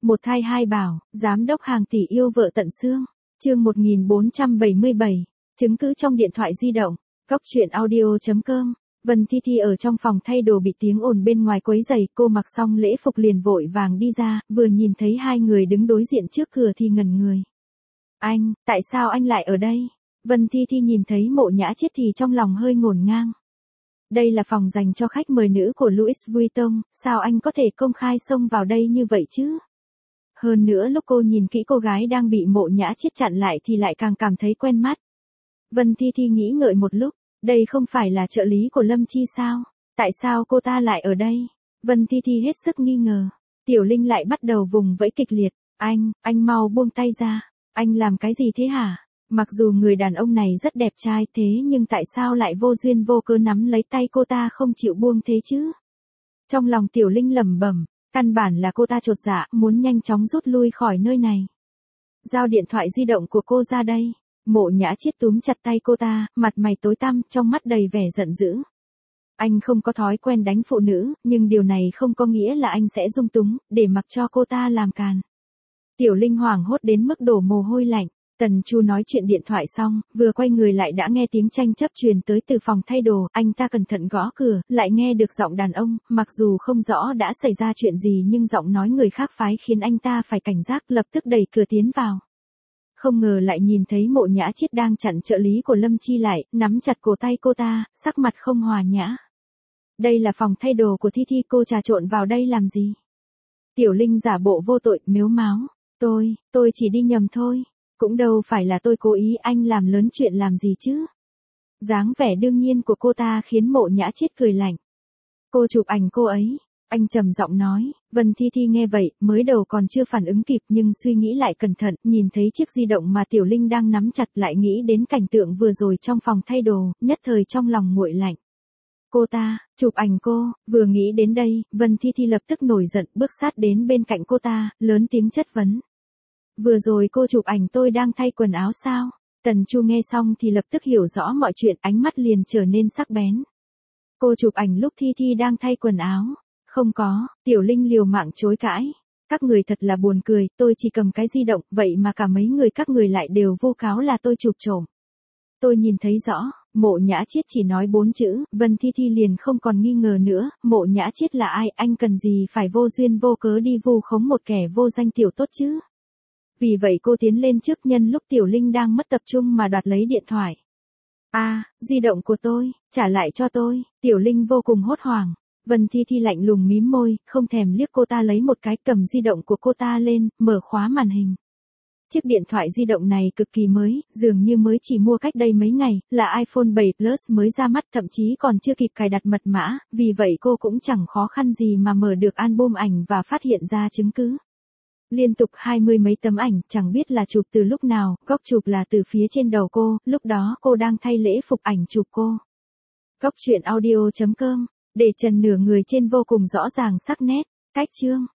Một thai hai bảo, giám đốc hàng tỷ yêu vợ tận xương. Chương 1477, chứng cứ trong điện thoại di động. Góc truyện audio.com. Vân Thi Thi ở trong phòng thay đồ bị tiếng ồn bên ngoài quấy rầy, cô mặc xong lễ phục liền vội vàng đi ra, vừa nhìn thấy hai người đứng đối diện trước cửa thì ngẩn người. Anh, tại sao anh lại ở đây? Vân Thi Thi nhìn thấy Mộ Nhã Chiết thì trong lòng hơi ngổn ngang. Đây là phòng dành cho khách mời nữ của Louis Vuitton, sao anh có thể công khai xông vào đây như vậy chứ? Hơn nữa lúc cô nhìn kỹ cô gái đang bị Mộ Nhã Chiết chặn lại thì lại càng cảm thấy quen mắt. Vân Thi Thi nghĩ ngợi một lúc, đây không phải là trợ lý của Lâm Chi sao? Tại sao cô ta lại ở đây? Vân Thi Thi hết sức nghi ngờ. Tiểu Linh lại bắt đầu vùng vẫy kịch liệt. Anh mau buông tay ra. Anh làm cái gì thế hả? Mặc dù người đàn ông này rất đẹp trai thế nhưng tại sao lại vô duyên vô cớ nắm lấy tay cô ta không chịu buông thế chứ? Trong lòng Tiểu Linh lẩm bẩm, căn bản là cô ta chột dạ, muốn nhanh chóng rút lui khỏi nơi này. Giao điện thoại di động của cô ra đây. Mộ Nhã Chiết túm chặt tay cô ta, mặt mày tối tăm, trong mắt đầy vẻ giận dữ. Anh không có thói quen đánh phụ nữ, nhưng điều này không có nghĩa là anh sẽ dung túng, để mặc cho cô ta làm càn. Tiểu Linh hoảng hốt đến mức đổ mồ hôi lạnh. Tần Chu nói chuyện điện thoại xong, vừa quay người lại đã nghe tiếng tranh chấp truyền tới từ phòng thay đồ, anh ta cẩn thận gõ cửa, lại nghe được giọng đàn ông, mặc dù không rõ đã xảy ra chuyện gì nhưng giọng nói người khác phái khiến anh ta phải cảnh giác, lập tức đẩy cửa tiến vào. Không ngờ lại nhìn thấy Mộ Nhã Chiết đang chặn trợ lý của Lâm Chi lại, nắm chặt cổ tay cô ta, sắc mặt không hòa nhã. Đây là phòng thay đồ của Thi Thi, cô trà trộn vào đây làm gì? Tiểu Linh giả bộ vô tội, mếu máo. Tôi chỉ đi nhầm thôi. Cũng đâu phải là tôi cố ý, anh làm lớn chuyện làm gì chứ? Dáng vẻ đương nhiên của cô ta khiến Mộ Nhã Chiết cười lạnh. Cô chụp ảnh cô ấy. Anh trầm giọng nói. Vân Thi Thi nghe vậy, mới đầu còn chưa phản ứng kịp nhưng suy nghĩ lại cẩn thận, nhìn thấy chiếc di động mà Tiểu Linh đang nắm chặt lại nghĩ đến cảnh tượng vừa rồi trong phòng thay đồ, nhất thời trong lòng nguội lạnh. Cô ta, chụp ảnh cô, vừa nghĩ đến đây, Vân Thi Thi lập tức nổi giận, bước sát đến bên cạnh cô ta, lớn tiếng chất vấn. Vừa rồi cô chụp ảnh tôi đang thay quần áo sao? Tần Chu nghe xong thì lập tức hiểu rõ mọi chuyện, ánh mắt liền trở nên sắc bén. Cô chụp ảnh lúc Thi Thi đang thay quần áo. Không có, Tiểu Linh liều mạng chối cãi. Các người thật là buồn cười, tôi chỉ cầm cái di động, vậy mà cả mấy người các người lại đều vu cáo là tôi chụp trộm. Tôi nhìn thấy rõ, Mộ Nhã Chiết chỉ nói 4 chữ, Vân Thi Thi liền không còn nghi ngờ nữa, Mộ Nhã Chiết là ai, anh cần gì phải vô duyên vô cớ đi vu khống một kẻ vô danh tiểu tốt chứ? Vì vậy cô tiến lên trước nhân lúc Tiểu Linh đang mất tập trung mà đoạt lấy điện thoại. Di động của tôi, trả lại cho tôi. Tiểu Linh vô cùng hốt hoảng. Vân Thi Thi lạnh lùng mím môi, không thèm liếc cô ta, lấy một cái, cầm di động của cô ta lên, mở khóa màn hình. Chiếc điện thoại di động này cực kỳ mới, dường như mới chỉ mua cách đây mấy ngày, là iPhone 7 Plus mới ra mắt, thậm chí còn chưa kịp cài đặt mật mã, vì vậy cô cũng chẳng khó khăn gì mà mở được album ảnh và phát hiện ra chứng cứ. Liên tục 20 mấy tấm ảnh, chẳng biết là chụp từ lúc nào, góc chụp là từ phía trên đầu cô, lúc đó cô đang thay lễ phục, ảnh chụp cô. Góc truyện audio.com, để trần nửa người trên vô cùng rõ ràng sắc nét, cách chương.